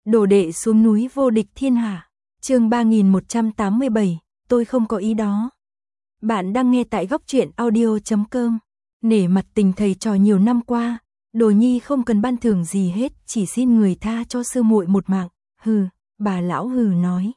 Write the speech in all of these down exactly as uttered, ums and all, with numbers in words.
Đồ đệ xuống núi vô địch thiên hạ. Chương ba nghìn một trăm tám mươi bảy, tôi không có ý đó. Bạn đang nghe tại góc truyện audio chấm com. Nể mặt tình thầy trò nhiều năm qua, Đồ Nhi không cần ban thưởng gì hết, chỉ xin người tha cho sư muội một mạng. Hừ, bà lão hừ nói.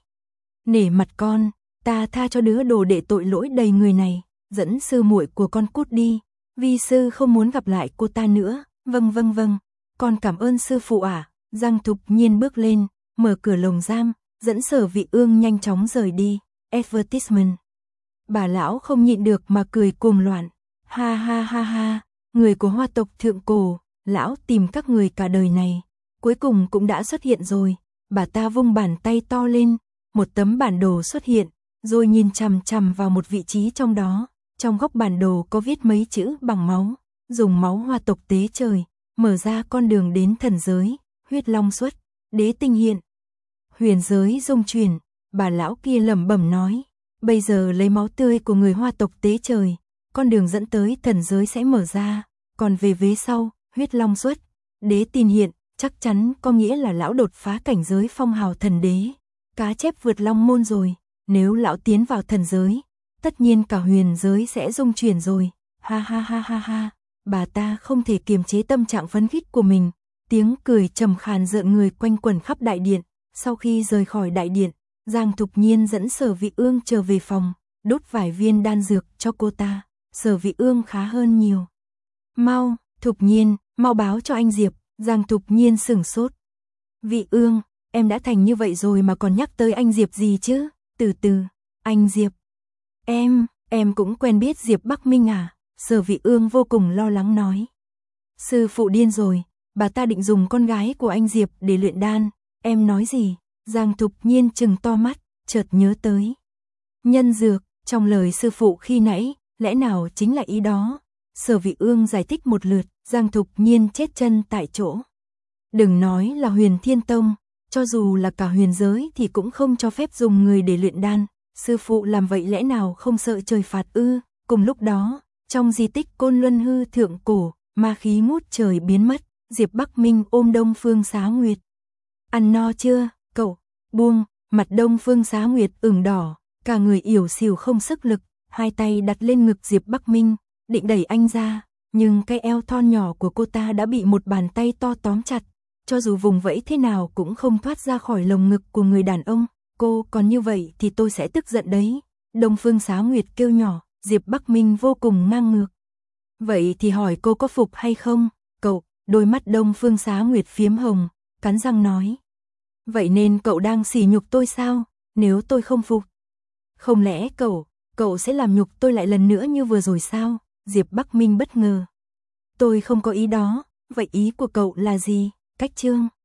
Nể mặt con, ta tha cho đứa đồ đệ tội lỗi đầy người này, dẫn sư muội của con cút đi, vi sư không muốn gặp lại cô ta nữa. Vâng vâng vâng, con cảm ơn sư phụ ạ. À. Giang Thục Nhiên bước lên, mở cửa lồng giam, dẫn Sở Vị Ương nhanh chóng rời đi. Advertisement. Bà lão không nhịn được mà cười cuồng loạn. Ha ha ha ha, người của Hoa tộc thượng cổ, lão tìm các người cả đời này, cuối cùng cũng đã xuất hiện rồi. Bà ta vung bàn tay to lên, một tấm bản đồ xuất hiện, rồi nhìn chằm chằm vào một vị trí trong đó. Trong góc bản đồ có viết mấy chữ bằng máu, dùng máu Hoa tộc tế trời, mở ra con đường đến thần giới. Huyết long xuất, đế tinh hiện, huyền giới dung chuyển. Bà lão kia lẩm bẩm nói, bây giờ lấy máu tươi của người Hoa tộc tế trời, con đường dẫn tới thần giới sẽ mở ra. Còn về vế sau, huyết long xuất, đế tinh hiện, chắc chắn có nghĩa là lão đột phá cảnh giới phong hào thần đế, cá chép vượt long môn rồi. Nếu lão tiến vào thần giới, tất nhiên cả huyền giới sẽ dung chuyển rồi. Ha ha ha ha ha, bà ta không thể kiềm chế tâm trạng phấn khích của mình. Tiếng cười trầm khàn rợn người quanh quẩn khắp đại điện. Sau khi rời khỏi đại điện, Giang Thục Nhiên dẫn Sở Vị Ương trở về phòng, đốt vài viên đan dược cho cô ta. Sở Vị Ương khá hơn nhiều. Mau, Thục Nhiên, mau báo cho anh Diệp. Giang Thục Nhiên sửng sốt. Vị Ương, em đã thành như vậy rồi mà còn nhắc tới anh Diệp gì chứ? Từ từ, anh Diệp. Em, em cũng quen biết Diệp Bắc Minh à? Sở Vị Ương vô cùng lo lắng nói. Sư phụ điên rồi. Bà ta định dùng con gái của anh Diệp để luyện đan. Em nói gì? Giang Thục Nhiên trừng to mắt, chợt nhớ tới nhân dược, trong lời sư phụ khi nãy, lẽ nào chính là ý đó? Sở Vị Ương giải thích một lượt, Giang Thục Nhiên chết chân tại chỗ. Đừng nói là Huyền Thiên Tông, cho dù là cả huyền giới thì cũng không cho phép dùng người để luyện đan. Sư phụ làm vậy lẽ nào không sợ trời phạt ư? Cùng lúc đó, trong di tích Côn Luân Hư thượng cổ, ma khí ngút trời biến mất. Diệp Bắc Minh ôm Đông Phương Xá Nguyệt. Ăn no chưa, cậu? Buông, mặt Đông Phương Xá Nguyệt ửng đỏ, cả người ỉu xìu không sức lực, hai tay đặt lên ngực Diệp Bắc Minh, định đẩy anh ra, nhưng cái eo thon nhỏ của cô ta đã bị một bàn tay to tóm chặt, cho dù vùng vẫy thế nào cũng không thoát ra khỏi lồng ngực của người đàn ông. Cô còn như vậy thì tôi sẽ tức giận đấy. Đông Phương Xá Nguyệt kêu nhỏ. Diệp Bắc Minh vô cùng ngang ngược. Vậy thì hỏi cô có phục hay không, cậu? Đôi mắt Đông Phương Xá Nguyệt phiếm hồng, cắn răng nói. Vậy nên cậu đang sỉ nhục tôi sao? Nếu tôi không phục, không lẽ cậu, cậu sẽ làm nhục tôi lại lần nữa như vừa rồi sao? Diệp Bắc Minh bất ngờ. Tôi không có ý đó, vậy ý của cậu là gì? Cách chương.